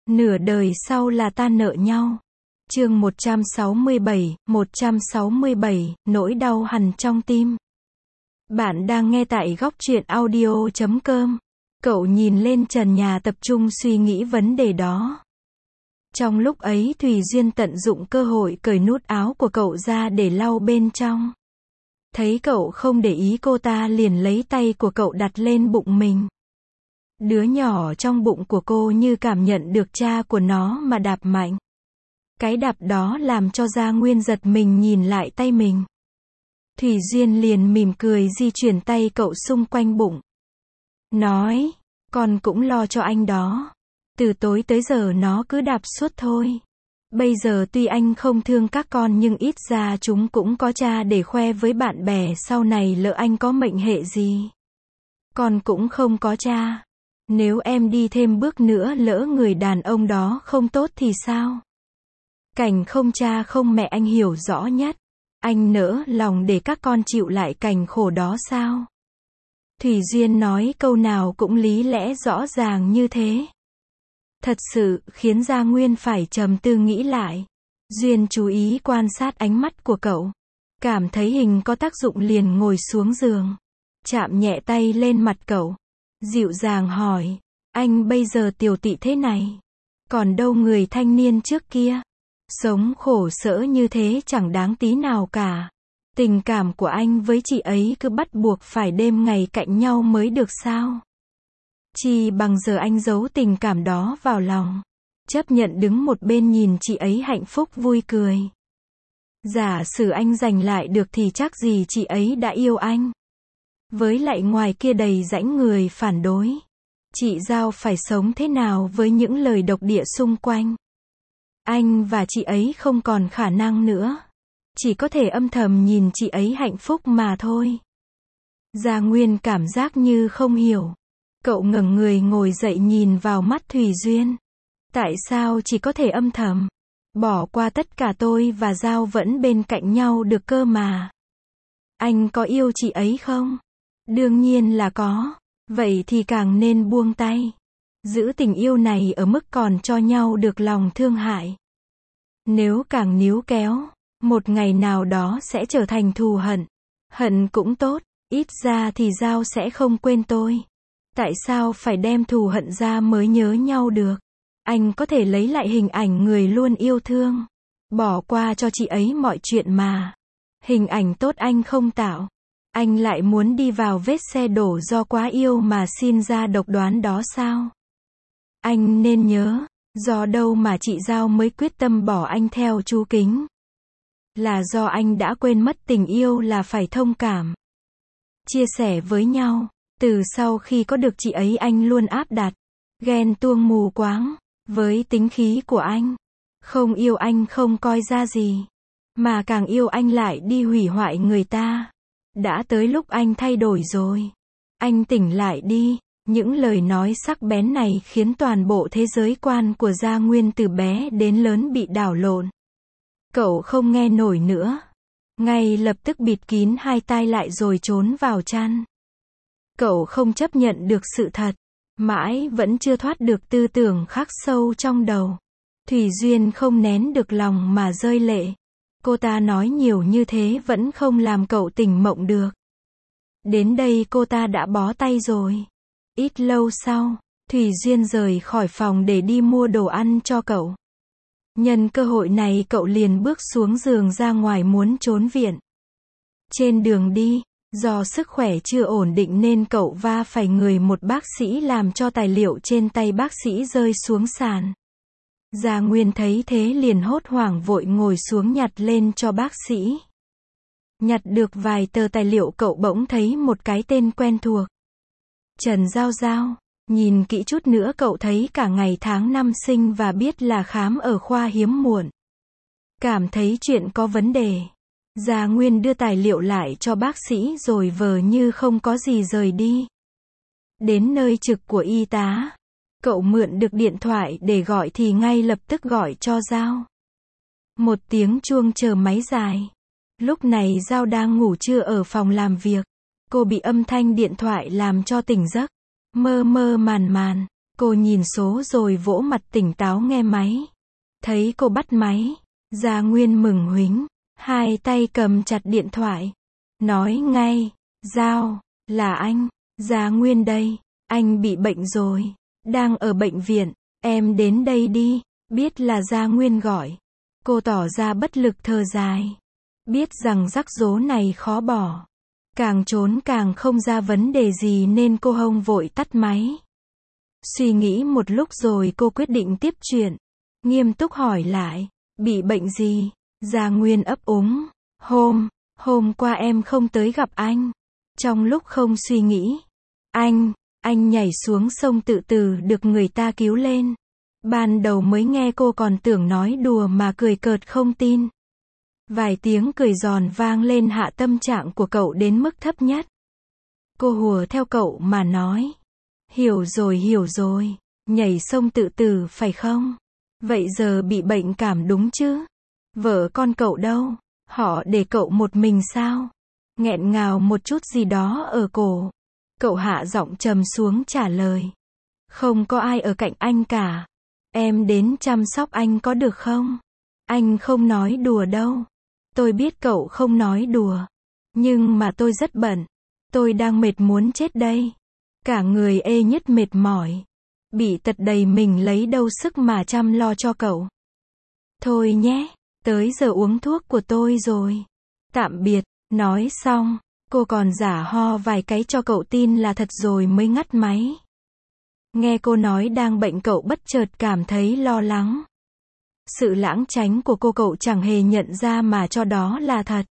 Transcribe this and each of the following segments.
Nửa đời sau là ta nợ nhau. Chương 167, nỗi đau hằn trong tim. Bạn đang nghe tại góc truyện audio.com. Cậu nhìn lên trần nhà tập trung suy nghĩ vấn đề đó. Trong lúc ấy Thùy Duyên tận dụng cơ hội cởi nút áo của cậu ra để lau bên trong. Thấy cậu không để ý, cô ta liền lấy tay của cậu đặt lên bụng mình. Đứa nhỏ trong bụng của cô như cảm nhận được cha của nó mà đạp mạnh. Cái đạp đó làm cho Gia Nguyên giật mình nhìn lại tay mình. Thùy Duyên liền mỉm cười di chuyển tay cậu xung quanh bụng. Nói, con cũng lo cho anh đó. Từ tối tới giờ nó cứ đạp suốt thôi. Bây giờ tuy anh không thương các con nhưng ít ra chúng cũng có cha để khoe với bạn bè sau này lỡ anh có mệnh hệ gì. Con cũng không có cha. Nếu em đi thêm bước nữa lỡ người đàn ông đó không tốt thì sao? Cảnh không cha không mẹ anh hiểu rõ nhất. Anh nỡ lòng để các con chịu lại cảnh khổ đó sao? Thùy Duyên nói câu nào cũng lý lẽ rõ ràng như thế. Thật sự khiến Gia Nguyên phải trầm tư nghĩ lại. Duyên chú ý quan sát ánh mắt của cậu. Cảm thấy hình có tác dụng liền ngồi xuống giường. Chạm nhẹ tay lên mặt cậu. Dịu dàng hỏi, anh bây giờ tiểu tụy thế này. Còn đâu người thanh niên trước kia. Sống khổ sở như thế chẳng đáng tí nào cả. Tình cảm của anh với chị ấy cứ bắt buộc phải đêm ngày cạnh nhau mới được sao? Chỉ bằng giờ anh giấu tình cảm đó vào lòng. Chấp nhận đứng một bên nhìn chị ấy hạnh phúc vui cười. Giả sử anh giành lại được thì chắc gì chị ấy đã yêu anh. Với lại ngoài kia đầy rãnh người phản đối. Chị Giao phải sống thế nào với những lời độc địa xung quanh? Anh và chị ấy không còn khả năng nữa. Chỉ có thể âm thầm nhìn chị ấy hạnh phúc mà thôi. Gia Nguyên cảm giác như không hiểu. Cậu ngẩng người ngồi dậy nhìn vào mắt Thùy Duyên. Tại sao chỉ có thể âm thầm? Bỏ qua tất cả tôi và Giao vẫn bên cạnh nhau được cơ mà. Anh có yêu chị ấy không? Đương nhiên là có. Vậy thì càng nên buông tay. Giữ tình yêu này ở mức còn cho nhau được lòng thương hại. Nếu càng níu kéo, một ngày nào đó sẽ trở thành thù hận. Hận cũng tốt, ít ra thì Giao sẽ không quên tôi. Tại sao phải đem thù hận ra mới nhớ nhau được? Anh có thể lấy lại hình ảnh người luôn yêu thương. Bỏ qua cho chị ấy mọi chuyện mà. Hình ảnh tốt anh không tạo. Anh lại muốn đi vào vết xe đổ do quá yêu mà xin ra độc đoán đó sao? Anh nên nhớ, do đâu mà chị Giao mới quyết tâm bỏ anh theo chú Kính? Là do anh đã quên mất tình yêu là phải thông cảm. Chia sẻ với nhau. Từ sau khi có được chị ấy anh luôn áp đặt. Ghen tuông mù quáng. Với tính khí của anh. Không yêu anh không coi ra gì. Mà càng yêu anh lại đi hủy hoại người ta. Đã tới lúc anh thay đổi rồi. Anh tỉnh lại đi. Những lời nói sắc bén này khiến toàn bộ thế giới quan của Gia Nguyên từ bé đến lớn bị đảo lộn. Cậu không nghe nổi nữa. Ngay lập tức bịt kín hai tai lại rồi trốn vào chăn. Cậu không chấp nhận được sự thật. Mãi vẫn chưa thoát được tư tưởng khắc sâu trong đầu. Thùy Duyên không nén được lòng mà rơi lệ. Cô ta nói nhiều như thế vẫn không làm cậu tỉnh mộng được. Đến đây cô ta đã bó tay rồi. Ít lâu sau, Thùy Duyên rời khỏi phòng để đi mua đồ ăn cho cậu. Nhân cơ hội này cậu liền bước xuống giường ra ngoài muốn trốn viện. Trên đường đi, do sức khỏe chưa ổn định nên cậu va phải người một bác sĩ làm cho tài liệu trên tay bác sĩ rơi xuống sàn. Gia Nguyên thấy thế liền hốt hoảng vội ngồi xuống nhặt lên cho bác sĩ. Nhặt được vài tờ tài liệu cậu bỗng thấy một cái tên quen thuộc. Trần Giao Giao. Nhìn kỹ chút nữa cậu thấy cả ngày tháng năm sinh và biết là khám ở khoa hiếm muộn. Cảm thấy chuyện có vấn đề. Gia Nguyên đưa tài liệu lại cho bác sĩ rồi vờ như không có gì rời đi. Đến nơi trực của y tá. Cậu mượn được điện thoại để gọi thì ngay lập tức gọi cho Giao. Một tiếng chuông chờ máy dài. Lúc này Giao đang ngủ trưa ở phòng làm việc. Cô bị âm thanh điện thoại làm cho tỉnh giấc. Mơ mơ màn màn. Cô nhìn số rồi vỗ mặt tỉnh táo nghe máy. Thấy cô bắt máy, Gia Nguyên mừng huýnh, hai tay cầm chặt điện thoại. Nói ngay, Giao, là anh, Gia Nguyên đây, anh bị bệnh rồi, đang ở bệnh viện, em đến đây đi. Biết là Gia Nguyên gọi. Cô tỏ ra bất lực thở dài. Biết rằng rắc rối này khó bỏ. Càng trốn càng không ra vấn đề gì nên cô hông vội tắt máy. Suy nghĩ một lúc rồi cô quyết định tiếp chuyện. Nghiêm túc hỏi lại, bị bệnh gì? Gia Nguyên ấp úng, hôm qua em không tới gặp anh. Trong lúc không suy nghĩ, anh nhảy xuống sông tự tử được người ta cứu lên. Ban đầu mới nghe cô còn tưởng nói đùa mà cười cợt không tin. Vài tiếng cười giòn vang lên hạ tâm trạng của cậu đến mức thấp nhất. Cô hùa theo cậu mà nói. Hiểu rồi, nhảy sông tự tử phải không? Vậy giờ bị bệnh cảm đúng chứ? Vợ con cậu đâu? Họ để cậu một mình sao? Nghẹn ngào một chút gì đó ở cổ. Cậu hạ giọng trầm xuống trả lời. Không có ai ở cạnh anh cả. Em đến chăm sóc anh có được không? Anh không nói đùa đâu. Tôi biết cậu không nói đùa. Nhưng mà tôi rất bận. Tôi đang mệt muốn chết đây. Cả người ê nhức mệt mỏi. Bị tật đầy mình lấy đâu sức mà chăm lo cho cậu. Thôi nhé, tới giờ uống thuốc của tôi rồi. Tạm biệt, nói xong, cô còn giả ho vài cái cho cậu tin là thật rồi mới ngắt máy. Nghe cô nói đang bệnh cậu bất chợt cảm thấy lo lắng. Sự lãng tránh của cô cậu chẳng hề nhận ra mà cho đó là thật.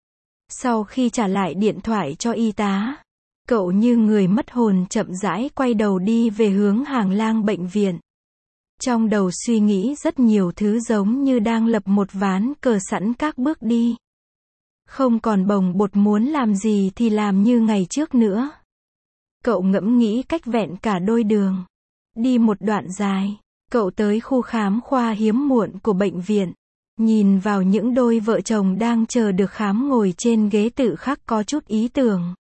Sau khi trả lại điện thoại cho y tá, cậu như người mất hồn chậm rãi quay đầu đi về hướng hành lang bệnh viện. Trong đầu suy nghĩ rất nhiều thứ giống như đang lập một ván cờ sẵn các bước đi. Không còn bồng bột muốn làm gì thì làm như ngày trước nữa. Cậu ngẫm nghĩ cách vẹn cả đôi đường. Đi một đoạn dài, cậu tới khu khám khoa hiếm muộn của bệnh viện. Nhìn vào những đôi vợ chồng đang chờ được khám ngồi trên ghế tự khắc có chút ý tưởng.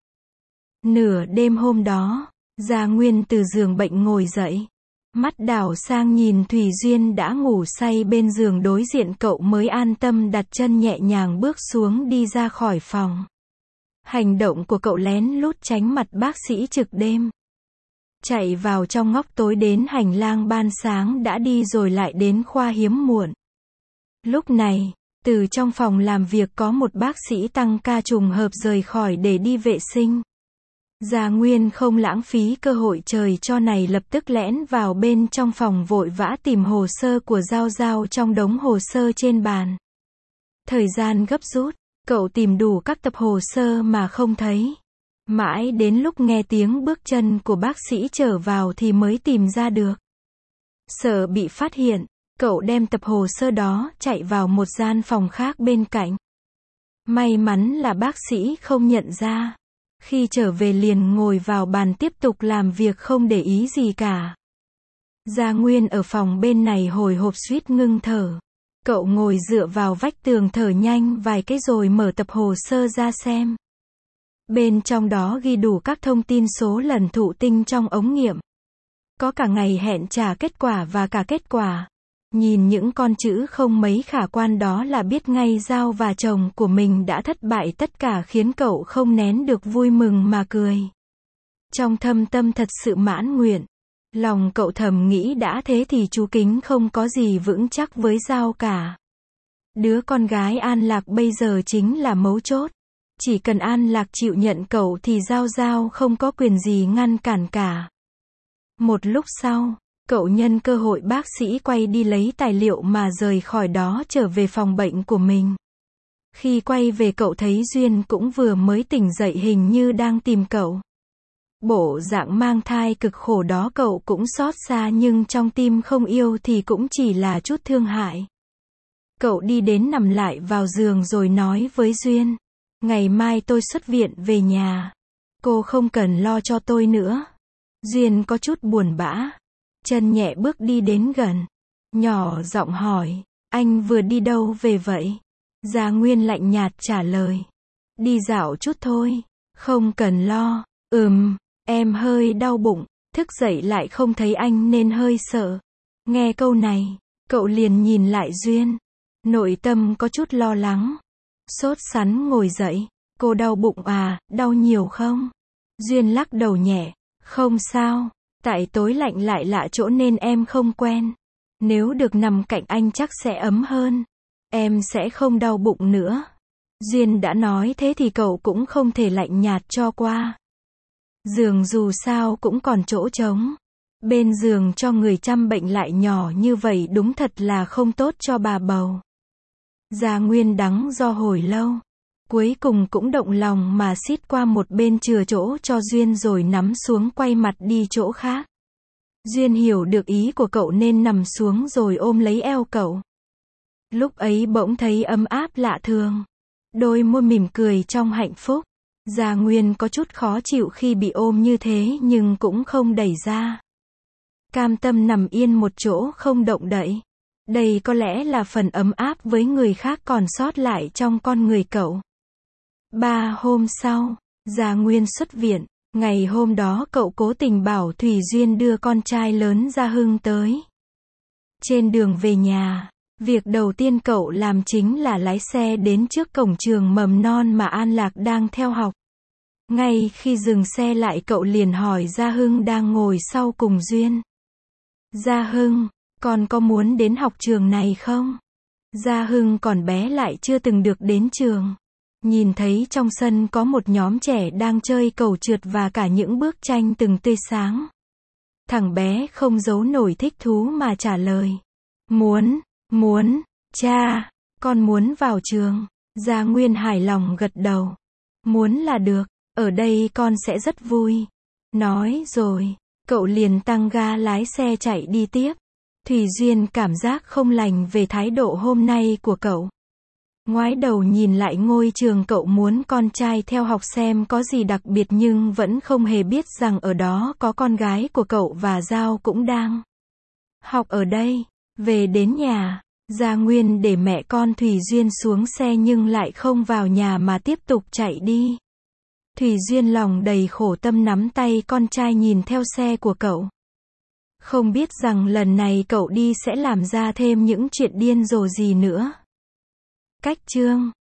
Nửa đêm hôm đó, Gia Nguyên từ giường bệnh ngồi dậy. Mắt đảo sang nhìn Thùy Duyên đã ngủ say bên giường đối diện cậu mới an tâm đặt chân nhẹ nhàng bước xuống đi ra khỏi phòng. Hành động của cậu lén lút tránh mặt bác sĩ trực đêm. Chạy vào trong ngóc tối đến hành lang ban sáng đã đi rồi lại đến khoa hiếm muộn. Lúc này, từ trong phòng làm việc có một bác sĩ tăng ca trùng hợp rời khỏi để đi vệ sinh. Gia Nguyên không lãng phí cơ hội trời cho này lập tức lẻn vào bên trong phòng vội vã tìm hồ sơ của Giao Giao trong đống hồ sơ trên bàn. Thời gian gấp rút, cậu tìm đủ các tập hồ sơ mà không thấy. Mãi đến lúc nghe tiếng bước chân của bác sĩ trở vào thì mới tìm ra được. Sợ bị phát hiện, cậu đem tập hồ sơ đó chạy vào một gian phòng khác bên cạnh. May mắn là bác sĩ không nhận ra. Khi trở về liền ngồi vào bàn tiếp tục làm việc không để ý gì cả. Gia Nguyên ở phòng bên này hồi hộp suýt ngưng thở. Cậu ngồi dựa vào vách tường thở nhanh vài cái rồi mở tập hồ sơ ra xem. Bên trong đó ghi đủ các thông tin số lần thụ tinh trong ống nghiệm. Có cả ngày hẹn trả kết quả và cả kết quả. Nhìn những con chữ không mấy khả quan đó là biết ngay Giao và chồng của mình đã thất bại tất cả khiến cậu không nén được vui mừng mà cười. Trong thâm tâm thật sự mãn nguyện. Lòng cậu thầm nghĩ đã thế thì chú Kính không có gì vững chắc với Giao cả. Đứa con gái An Lạc bây giờ chính là mấu chốt. Chỉ cần An Lạc chịu nhận cậu thì Giao không có quyền gì ngăn cản cả. Một lúc sau, cậu nhân cơ hội bác sĩ quay đi lấy tài liệu mà rời khỏi đó trở về phòng bệnh của mình. Khi quay về cậu thấy Duyên cũng vừa mới tỉnh dậy hình như đang tìm cậu. Bộ dạng mang thai cực khổ đó cậu cũng xót xa nhưng trong tim không yêu thì cũng chỉ là chút thương hại. Cậu đi đến nằm lại vào giường rồi nói với Duyên. Ngày mai tôi xuất viện về nhà. Cô không cần lo cho tôi nữa. Duyên có chút buồn bã. Chân nhẹ bước đi đến gần. Nhỏ giọng hỏi. Anh vừa đi đâu về vậy? Gia Nguyên lạnh nhạt trả lời. Đi dạo chút thôi. Không cần lo. Em hơi đau bụng. Thức dậy lại không thấy anh nên hơi sợ. Nghe câu này, cậu liền nhìn lại Duyên. Nội tâm có chút lo lắng. Sốt sắng ngồi dậy. Cô đau bụng à, đau nhiều không? Duyên lắc đầu nhẹ. Không sao, tại tối lạnh lại lạ chỗ nên em không quen. Nếu được nằm cạnh anh chắc sẽ ấm hơn. Em sẽ không đau bụng nữa. Duyên đã nói thế thì cậu cũng không thể lạnh nhạt cho qua. Giường dù sao cũng còn chỗ trống. Bên giường cho người chăm bệnh lại nhỏ như vậy đúng thật là không tốt cho bà bầu. Gia Nguyên đắn do hồi lâu. Cuối cùng cũng động lòng mà xít qua một bên chừa chỗ cho Duyên rồi nắm xuống quay mặt đi chỗ khác. Duyên hiểu được ý của cậu nên nằm xuống rồi ôm lấy eo cậu. Lúc ấy bỗng thấy ấm áp lạ thường. Đôi môi mỉm cười trong hạnh phúc. Gia Nguyên có chút khó chịu khi bị ôm như thế nhưng cũng không đẩy ra. Cam tâm nằm yên một chỗ không động đậy. Đây có lẽ là phần ấm áp với người khác còn sót lại trong con người cậu. 3 hôm sau, Gia Nguyên xuất viện. Ngày hôm đó cậu cố tình bảo Thủy Duyên đưa con trai lớn Gia Hưng tới. Trên đường về nhà, việc đầu tiên cậu làm chính là lái xe đến trước cổng trường mầm non mà An Lạc đang theo học. Ngay khi dừng xe lại cậu liền hỏi Gia Hưng đang ngồi sau cùng Duyên. Gia Hưng, con có muốn đến học trường này không? Gia Hưng còn bé lại chưa từng được đến trường. Nhìn thấy trong sân có một nhóm trẻ đang chơi cầu trượt và cả những bức tranh từng tươi sáng. Thằng bé không giấu nổi thích thú mà trả lời. Muốn, cha, con muốn vào trường. Gia Nguyên hài lòng gật đầu. Muốn là được, ở đây con sẽ rất vui. Nói rồi, cậu liền tăng ga lái xe chạy đi tiếp. Thủy Duyên cảm giác không lành về thái độ hôm nay của cậu. Ngoái đầu nhìn lại ngôi trường cậu muốn con trai theo học xem có gì đặc biệt nhưng vẫn không hề biết rằng ở đó có con gái của cậu và Giao cũng đang học ở đây. Về đến nhà, Gia Nguyên để mẹ con Thủy Duyên xuống xe nhưng lại không vào nhà mà tiếp tục chạy đi. Thủy Duyên lòng đầy khổ tâm nắm tay con trai nhìn theo xe của cậu. Không biết rằng lần này cậu đi sẽ làm ra thêm những chuyện điên rồ gì nữa. Cách chương